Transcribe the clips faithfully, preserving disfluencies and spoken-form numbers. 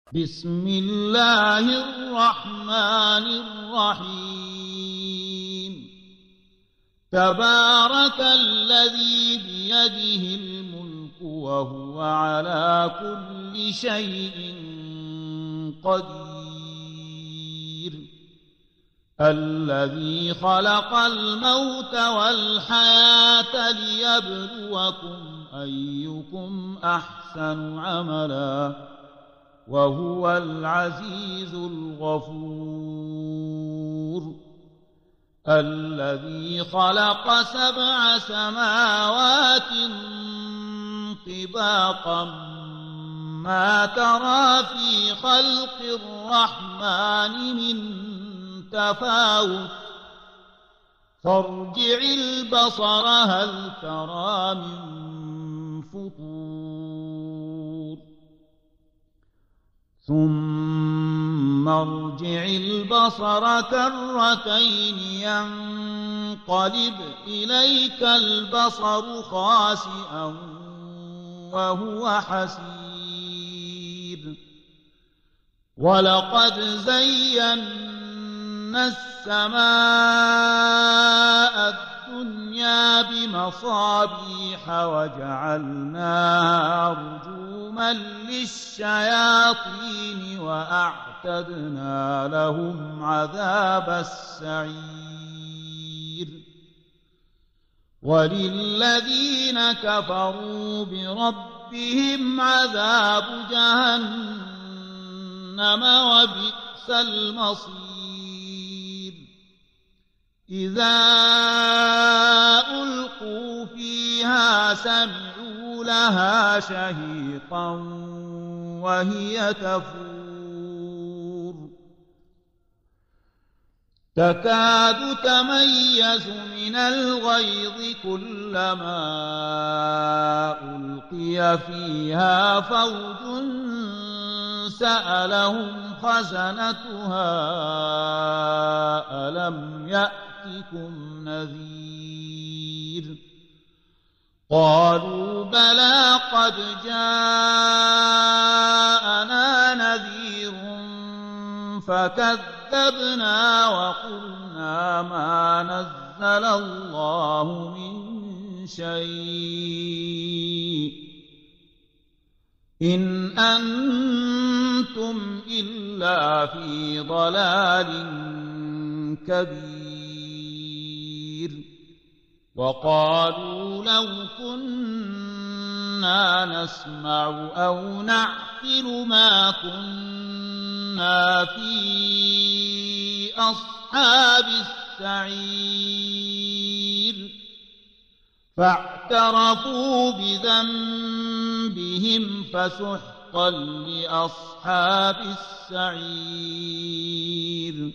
بسم الله الرحمن الرحيم تبارك الذي بيده الملك وهو على كل شيء قدير الذي خلق الموت والحياة ليبلوكم أيكم أحسن عملا وهو العزيز الغفور الذي خلق سبع سماوات طباقا ما ترى في خلق الرحمن من تفاوت فارجع البصر هل ترى من فطور ثم ارجع البصر كرتين ينقلب إليك البصر خاسئا وهو حسير ولقد زينا السماء الدنيا بمصابيح وجعلناها رجوما للشياطين وأعتدنا لهم عذاب السعير وللذين كفروا بربهم عذاب جهنم وبئس المصير إذا ألقوا فيها سمعوا لها شهيقا وهي تفور تكاد تميز من الغيظ كلما ألقي فيها فوج سألهم خزنتها ألم يأتكم نذير قالوا بلى قد جاءنا نذير فكذبنا وقلنا ما نزل الله من شيء إن أنتم إلا في ضلال كبير وقالوا لو كنا نسمع أو نعقل ما كنا في أصحاب السعير فاعترفوا بذنبهم فسحقا لأصحاب السعير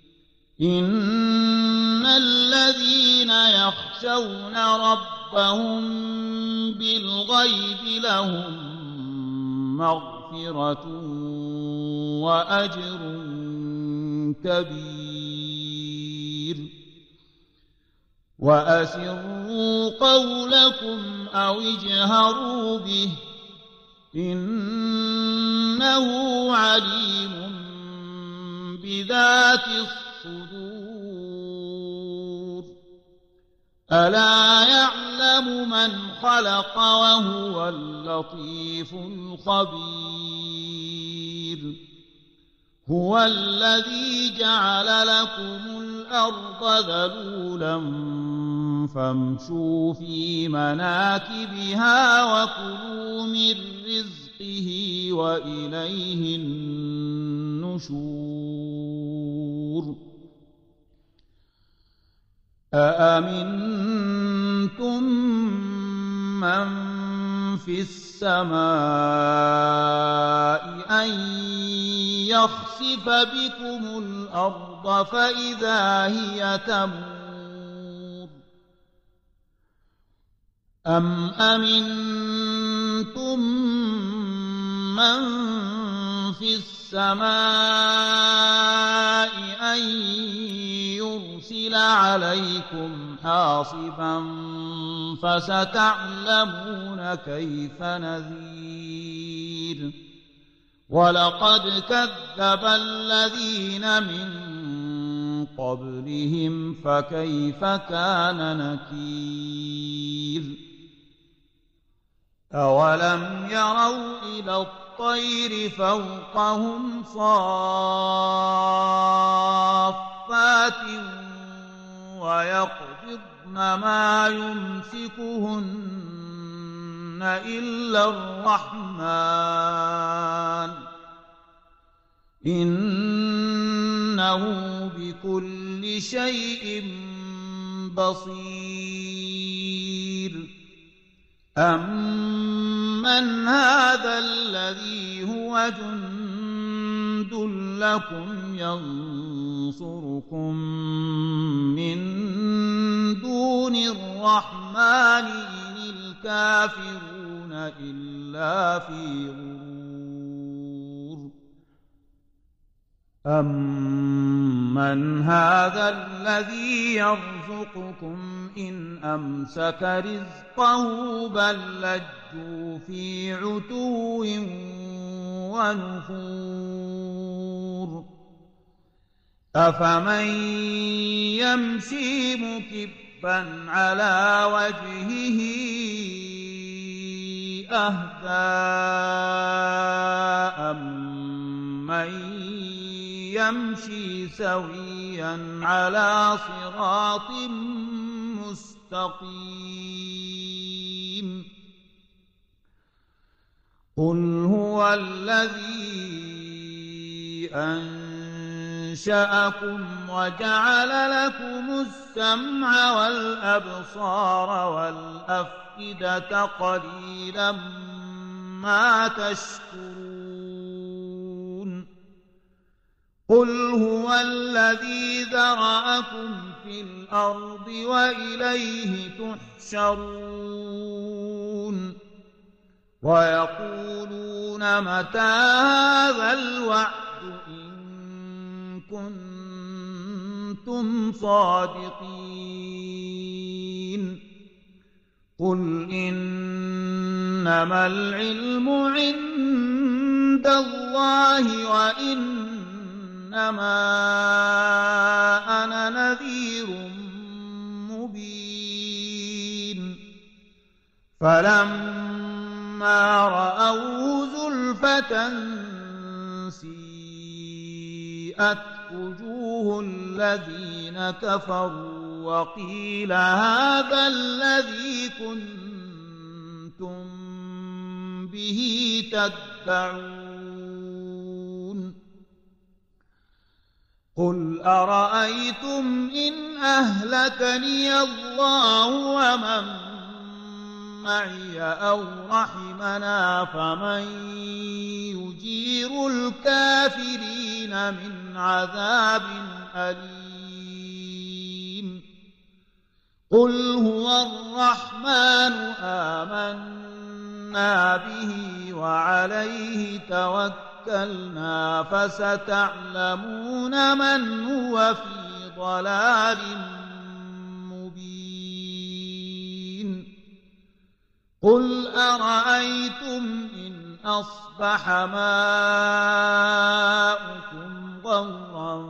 إن الذين يخشون ربهم بالغيب لهم مغفرة وأجر كبير وأسروا قولكم أو اجهروا به إنه عليم بذات الصدور ألا يعلم من خلق وهو اللطيف الخبير هو الذي جعل لكم الأرض ذلولا فامشوا في مناكبها وكلوا من رزقه وإليه النشور أأمنتم من في السماء أن يخسف بكم الأرض فإذا هي تمور أم أمنتم من في السماء أن يرسل عليكم حاصبا فستعلمون كيف نذير ولقد كذب الذين من قبلهم فكيف كان نكير أولم يروا إلى الطير فوقهم صافات ويقبضن ما يمسكهن إلا الرحمن إنه بكل شيء بصير أمن هذا الذي هو جند لكم ينصركم من دون الرحمن إن الكافرون إلا في غرور أمن هذا الذي يرزقكم إن أمسك رزقه بل لجوا في عتو ونفور أفمن يمشي مكبا على وجهه أهدى أمن يمشي سويا على صراط مستقيم قل هو الذي أنشأكم وجعل لكم السمع والأبصار والأفئدة قليلا ما تشكرون قل هو الذي ذرأكم في الأرض وإليه تحشرون ويقولون متى هذا الوعد إن كنتم صادقين قل إنما العلم عند الله وإن إنما أنا نذير مبين فلما رأوه زلفة سيئت وجوه الذين كفروا وقيل هذا الذي كنتم به تدعون قل أرأيتم إن أهلكني الله ومن معي أو رحمنا فمن يجير الكافرين من عذاب أليم قل هو الرحمن آمنا به وعليه توكلنا توكلنا فستعلمون من هو في ضلال مبين قل أرأيتم إن أصبح ماؤكم غورا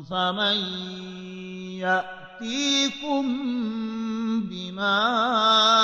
فمن يأتيكم بماء